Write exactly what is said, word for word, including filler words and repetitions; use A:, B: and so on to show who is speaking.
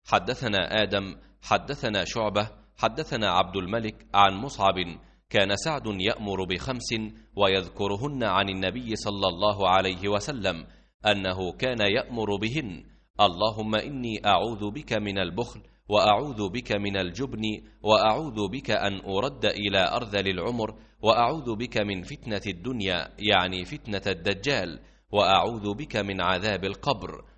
A: حدثنا آدم حدثنا شعبة حدثنا عبد الملك عن مصعب كان سعد يأمر بخمس ويذكرهن عن النبي صلى الله عليه وسلم أنه كان يأمر بهن: اللهم إني أعوذ بك من البخل، وأعوذ بك من الجبن، وأعوذ بك أن أرد إلى أرذل العمر، وأعوذ بك من فتنة الدنيا يعني فتنة الدجال، وأعوذ بك من عذاب القبر.